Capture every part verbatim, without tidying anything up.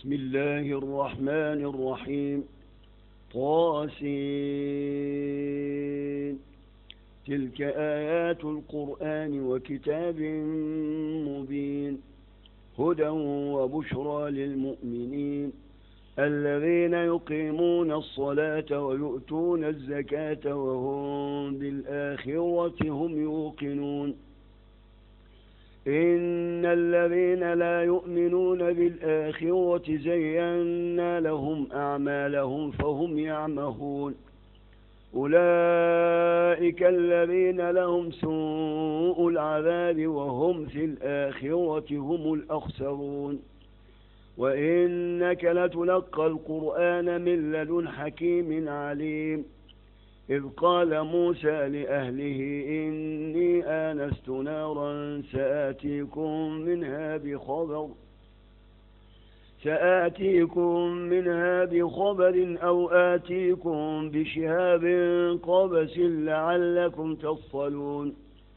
بسم الله الرحمن الرحيم. طاسين. تلك آيات القرآن وكتاب مبين، هدى وبشرى للمؤمنين الذين يقيمون الصلاة ويؤتون الزكاة وهم بالآخرة هم يوقنون. إن الذين لا يؤمنون بالآخرة زينا لهم أعمالهم فهم يعمهون. أولئك الذين لهم سوء العذاب وهم في الآخرة هم الأخسرون. وإنك لتلقى القرآن من لدن حكيم عليم. إذ قال موسى لأهله إني آنست نارا سآتيكم منها بخبر سآتيكم منها بخبر أو آتيكم بشهاب قبس لعلكم تصطلون.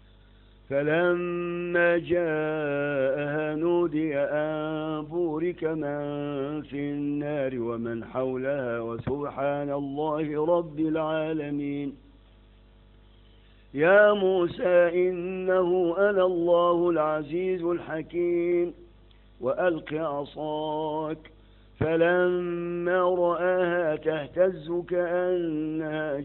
فلما جاءها نودي أن بورك من في النار ومن حولها وسبحان الله رب العالمين. يا موسى إنه أنا الله العزيز الحكيم وألق عصاك. فلما رآها تهتز كأنها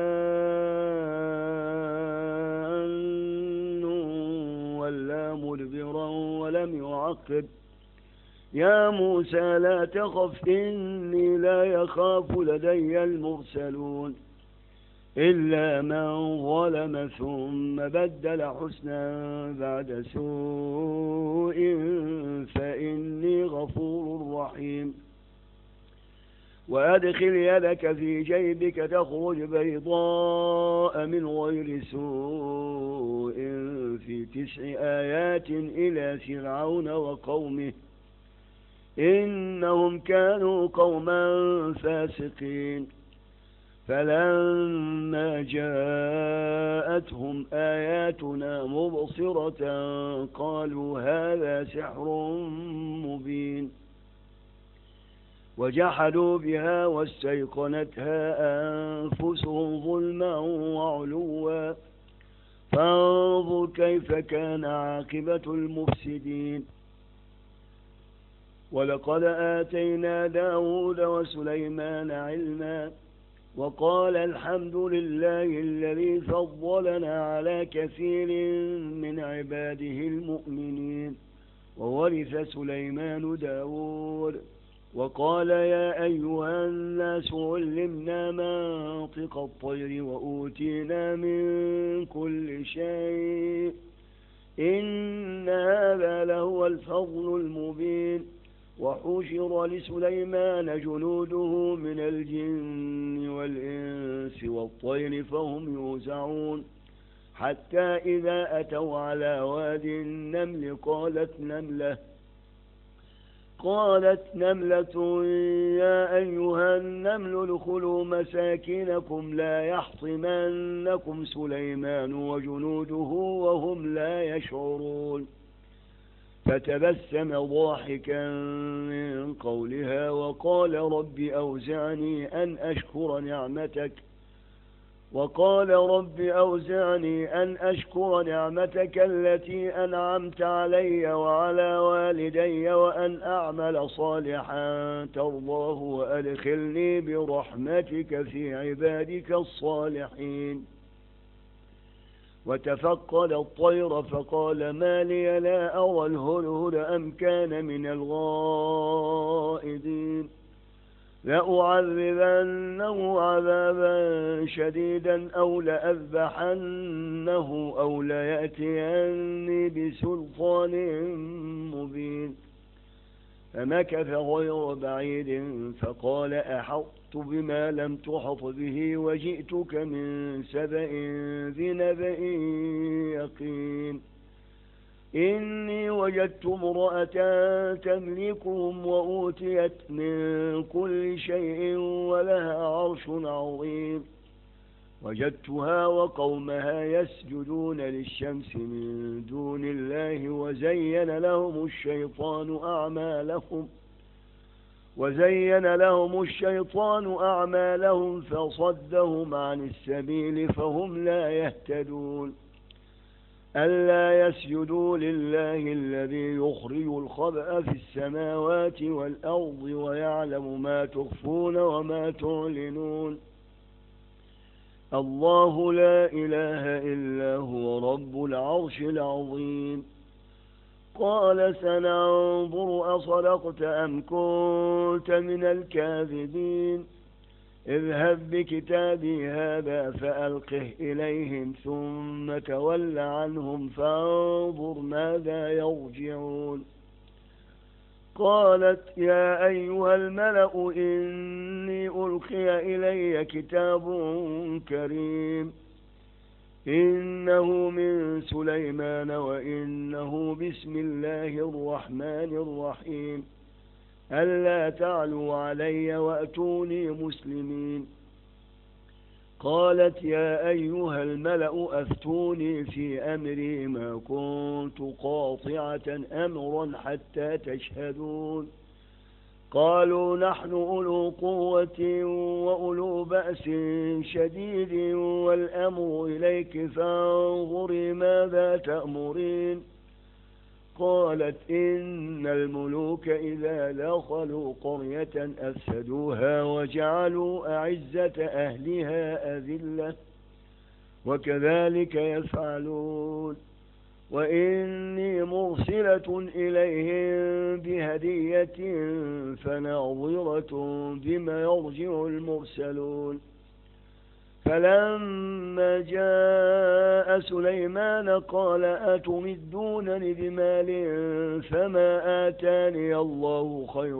جان ولا مدبرا ولم يعقب. يا موسى لا تخف إني لا يخاف لدي المرسلون إلا من ظلم ثم بدل حسنا بعد سوء فإني غفور رحيم. وأدخل يدك في جيبك تخرج بيضاء من غير سوء في تسع آيات إلى فرعون وقومه إنهم كانوا قوما فاسقين. فلما جاءتهم آياتنا مبصرة قالوا هذا سحر مبين. وجحدوا بها واستيقنتها أنفسهم ظلما وعلوا فانظر كيف كان عاقبة المفسدين. ولقد آتينا داود وسليمان علما وقال الحمد لله الذي فضلنا على كثير من عباده المؤمنين. وورث سليمان داود وقال يا أيها الناس علمنا منطق الطير وأوتينا من كل شيء إن هذا لهو الفضل المبين. وحشر لسليمان جنوده من الجن والإنس والطير فهم يوزعون حتى إذا أتوا على واد النمل قالت نملة قالت نملة يا أيها النمل ادخلوا مساكنكم لا يحطمنكم سليمان وجنوده وهم لا يشعرون. فتبسم ضاحكا من قولها وقال رب أوزعني أن أشكر نعمتك وقال رب أوزعني أن أشكر نعمتك التي أنعمت علي وعلى والدي وأن أعمل صالحا ترضاه وأدخلني برحمتك في عبادك الصالحين. وتفقد الطير فقال ما لي لا أرى الهدهد أم كان من الغائبين لأعذبنه عذابا شديدا أو لأذبحنه أو ليأتيني بسلطان مبين. فمكث غير بعيد فقال أحطت بما لم تحط به وجئتك من سبأ بنبأ يقين. إني وجدت امرأة تملكهم وأوتيت من كل شيء ولها عرش عظيم. وجدتها وقومها يسجدون للشمس من دون الله وزين لهم الشيطان أعمالهم وزين لهم الشيطان أعمالهم فصدهم عن السبيل فهم لا يهتدون ألا يسجدوا لله الذي يخرج الخبأ في السماوات والأرض ويعلم ما تخفون وما تعلنون الله لا إله إلا هو رب العرش العظيم قال سننظر أصدقت أم كنت من الكاذبين اذهب بكتابي هذا فألقه إليهم ثم تول عنهم فانظر ماذا يرجعون قالت يا أيها الملأ إني ألقي إلي كتاب كريم إنه من سليمان وإنه بسم الله الرحمن الرحيم ألا تعلوا علي وأتوني مسلمين قالت يا أيها الملأ أفتوني في أمري ما كنت قاطعة أمرا حتى تشهدون قالوا نحن أولو قوة وأولو بأس شديد والأمر إليك فانظري ماذا تأمرين قالت إن الملوك إذا دخلوا قرية أفسدوها وجعلوا أعزة أهلها أذلة وكذلك يفعلون وإني مرسلة إليهم بهدية فناظرة بما يرجع المرسلون فلما جاء سليمان قال أتمدونني بمال فما آتاني الله خير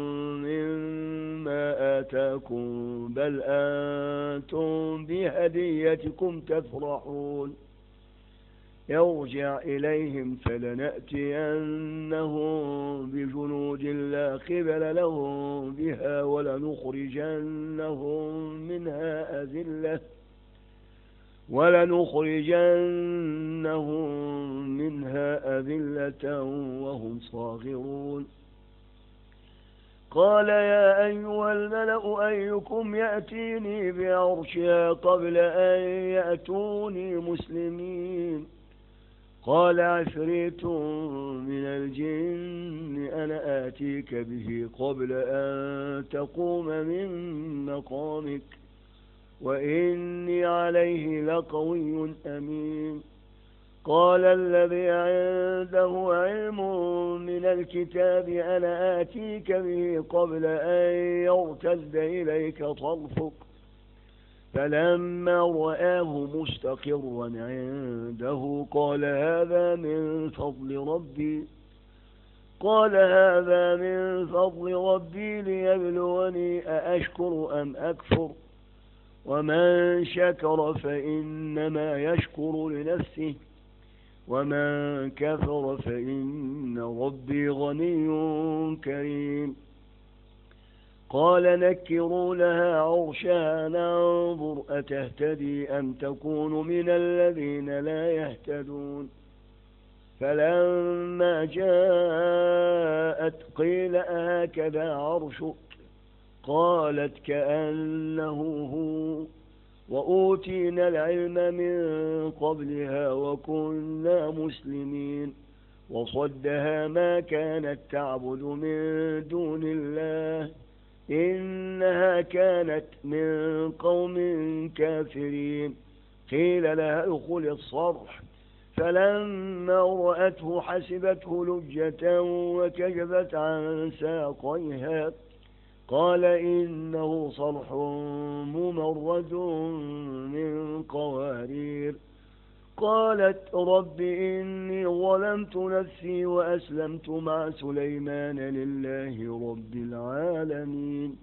مما آتاكم بل أنتم بهديتكم تفرحون يرجع إليهم فلنأتينهم بجنود لا قبل لهم بها ولنخرجنهم منها أذلة ولنخرجنهم منها أذلة وهم صاغرون قال يا أيها الملأ أيكم يأتيني بعرشها قبل أن يأتوني مسلمين قال عفريت من الجن أنا آتيك به قبل أن تقوم من مقامك وإني عليه لقوي أمين قال الذي عنده علم من الكتاب أنا آتيك به قبل أن يرتد إليك طرفك فلما رآه مستقرا عنده قال هذا من فضل ربي قال هذا من فضل ربي ليبلوني أأشكر أم أكفر ومن شكر فإنما يشكر لنفسه ومن كفر فإن ربي غني كريم قال نكروا لها عرشها ننظر أتهتدي أم تكون من الذين لا يهتدون فلما جاءت قيل أهكذا عرشك قالت كأنه هو وأوتينا العلم من قبلها وكنا مسلمين وصدها ما كانت تعبد من دون الله إنها كانت من قوم كافرين قيل لها ادخل الصرح فلما رأته حسبته لجة وكشفت عن ساقيها قال إنه صرح ممرد من قوارير قالت رب إني ظلمت نفسي وأسلمت مع سليمان لله رب العالمين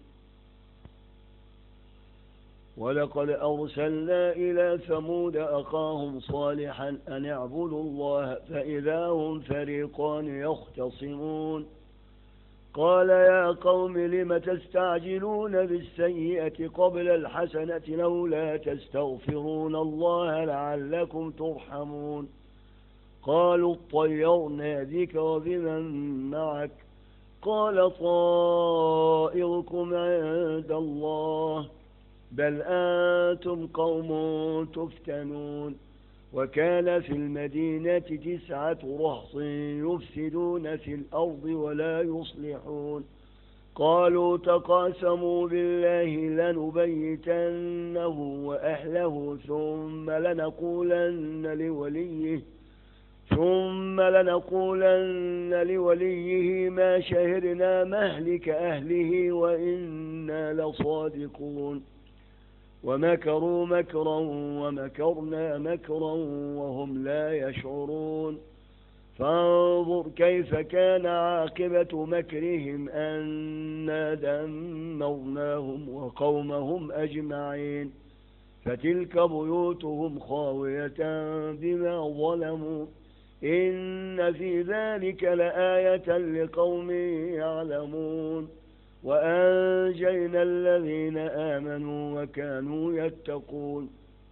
ولقد أرسلنا إلى ثمود أخاهم صالحا أن اعبدوا الله فإذا هم فريقان يختصمون قال يا قوم لم تستعجلون بالسيئة قبل الحسنة لولا تستغفرون الله لعلكم ترحمون قالوا اطيرنا بك وبمن معك قال طائركم عند الله بل أنتم قوم تفتنون وكان في المدينة تسعة رهط يفسدون في الأرض ولا يصلحون قالوا تقاسموا بالله لنبيتنه وأهله ثم لنقولن لوليه ثم لنقولن لوليه ما شهدنا مهلك أهله وإنا لصادقون ومكروا مكرا ومكرنا مكرا وهم لا يشعرون فانظر كيف كان عاقبة مكرهم أنا دمرناهم وقومهم أجمعين فتلك بيوتهم خاوية بما ظلموا إن في ذلك لآية لقوم يعلمون وأنجينا الذين آمنوا وكانوا يتقون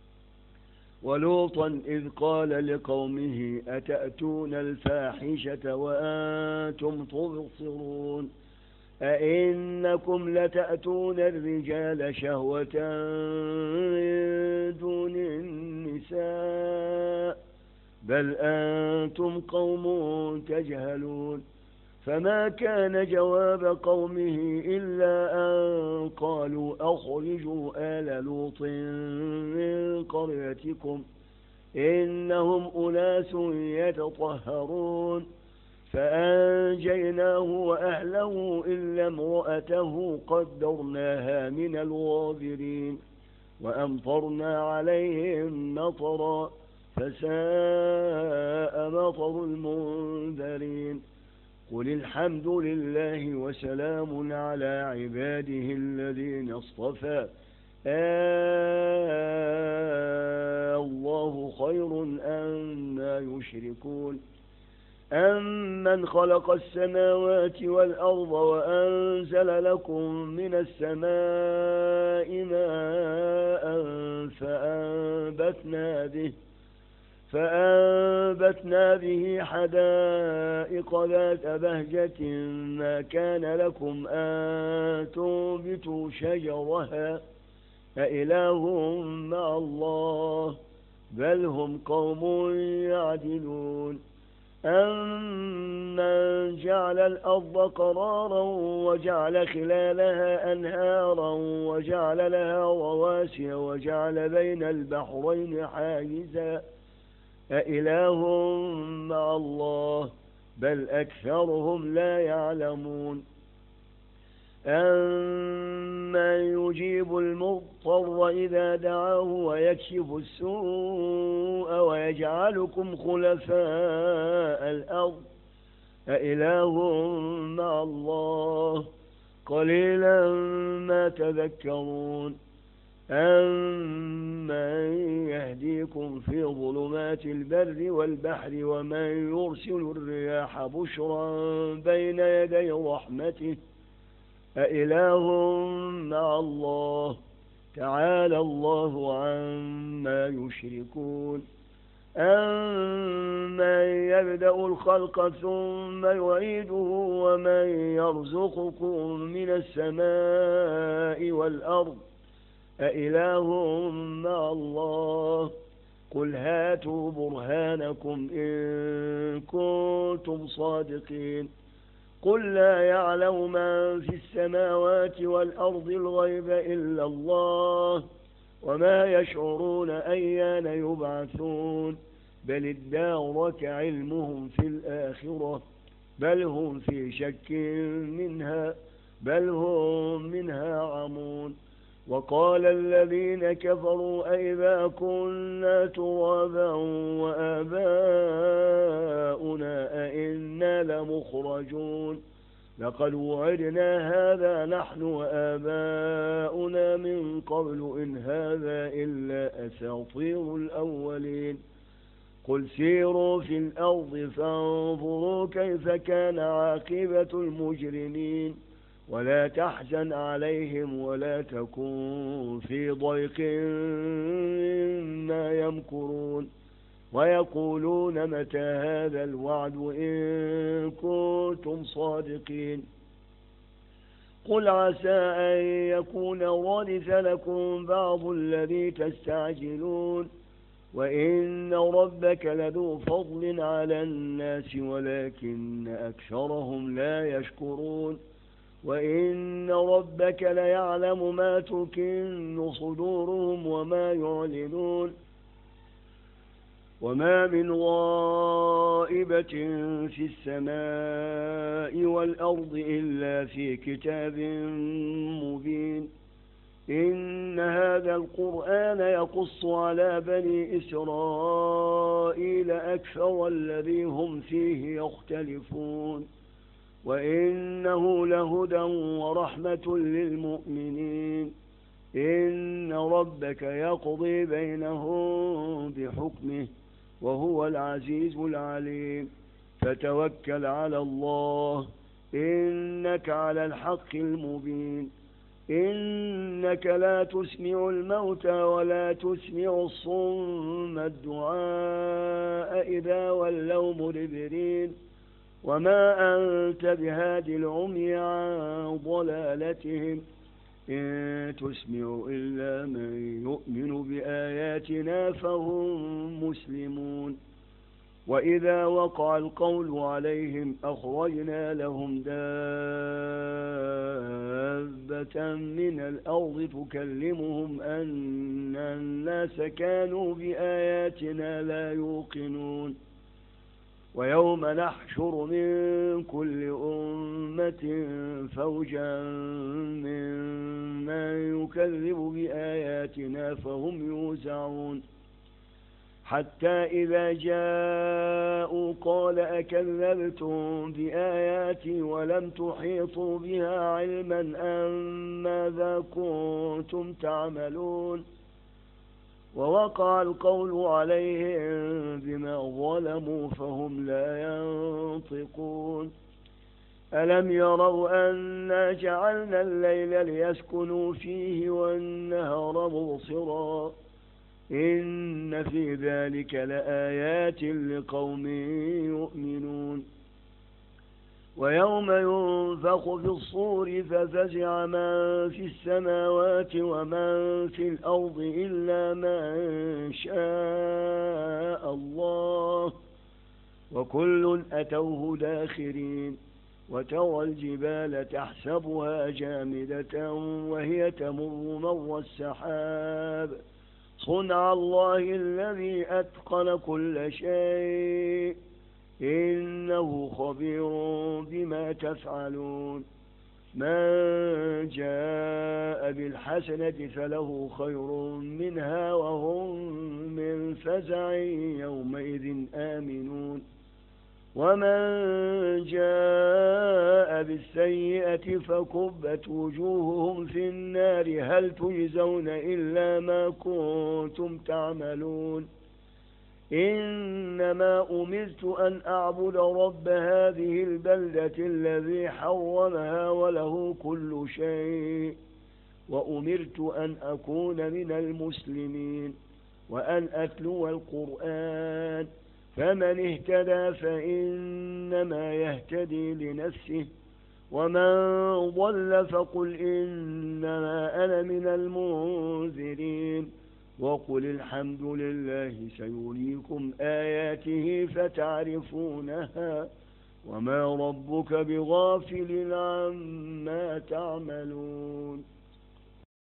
ولوطا إذ قال لقومه أتأتون الفاحشة وأنتم تبصرون أئنكم لتأتون الرجال شهوة من دون النساء بل أنتم قوم تجهلون فما كان جواب قومه إلا أن قالوا أخرجوا آل لوط من قريتكم إنهم أناس يتطهرون فأنجيناه وأهله إلا امرأته قدرناها من الغابرين وأمطرنا عليهم مطرا فساء مطر المنذرين قل الحمد لله وسلام على عباده الذين اصطفى آه الله خير أما يشركون أمن خلق السماوات والأرض وأنزل لكم من السماء ماء فأنبتنا به فأنبتنا به حدائق ذات بهجة ما كان لكم أن تنبتوا شجرها أإله مع الله بل هم قوم يعدلون أمن جعل الأرض قرارا وجعل خلالها أنهارا وجعل لها رواسي وجعل بين البحرين حاجزا أإله مع الله بل أكثرهم لا يعلمون أمن يجيب المضطر إذا دعاه ويكشف السوء ويجعلكم خلفاء الأرض أإله مع الله قليلا ما تذكرون أمن يهديكم في ظلمات البر والبحر ومن يرسل الرياح بشرا بين يدي رحمته أإله مع الله تعالى الله عما يشركون أمن يبدأ الخلق ثم يعيده ومن يرزقكم من السماء والأرض أإله مع الله قل هاتوا برهانكم إن كنتم صادقين قل لا يعلم من في السماوات والأرض الغيب إلا الله وما يشعرون أيان يبعثون بل ادارك علمهم في الآخرة بل هم في شك منها بل هم منها عمون وقال الذين كفروا أئذا كنا ترابا وآباؤنا أئنا لمخرجون لقد وعدنا هذا نحن وآباؤنا من قبل إن هذا إلا أساطير الأولين قل سيروا في الأرض فانظروا كيف كان عاقبة المجرمين ولا تحزن عليهم ولا تكن في ضيق مما يمكرون ويقولون متى هذا الوعد إن كنتم صادقين قل عسى أن يكون ردف لكم بعض الذي تستعجلون وإن ربك لذو فضل على الناس ولكن أكثرهم لا يشكرون وإن ربك ليعلم ما تكن صدورهم وما يعلنون وما من غائبة في السماء والأرض إلا في كتاب مبين إن هذا القرآن يقص على بني إسرائيل أكثر الذي هم فيه يختلفون وإنه لهدى ورحمة للمؤمنين إن ربك يقضي بينهم بحكمه وهو العزيز العليم فتوكل على الله إنك على الحق المبين إنك لا تسمع الموتى ولا تسمع الصم الدعاء إذا ولوا مدبرين وما أنت بهادي العمي عن ضلالتهم إن تسمع إلا من يؤمن بآياتنا فهم مسلمون وإذا وقع القول عليهم أخرجنا لهم دابة من الأرض تكلمهم أن الناس كانوا بآياتنا لا يوقنون ويوم نحشر من كل أمة فوجا ممن يكذب بآياتنا فهم يوزعون حتى إذا جاءوا قال أكذبتم بآياتي ولم تحيطوا بها علما أم ماذا كنتم تعملون ووقع القول عليهم بما ظلموا فهم لا ينطقون ألم يروا أنا جعلنا الليل ليسكنوا فيه والنهار مبصرا إن في ذلك لآيات لقوم يؤمنون ويوم ينفخ في الصور ففزع من في السماوات ومن في الأرض إلا من شاء الله وكل أتوه داخرين وترى الجبال تحسبها جامدة وهي تمر مر السحاب صنع الله الذي أتقن كل شيء إنه خبير بما تفعلون من جاء بالحسنة فله خير منها وهم من فزع يومئذ آمنون ومن جاء بالسيئة فكبت وجوههم في النار هل تجزون إلا ما كنتم تعملون إنما أمرت أن أعبد رب هذه البلدة الذي حرمها وله كل شيء وأمرت أن أكون من المسلمين وأن أتلو القرآن فمن اهتدى فإنما يهتدي لنفسه ومن ضل فقل إنما أنا من المنذرين وقل الحمد لله سيريكم آياته فتعرفونها وما ربك بغافل عما تعملون.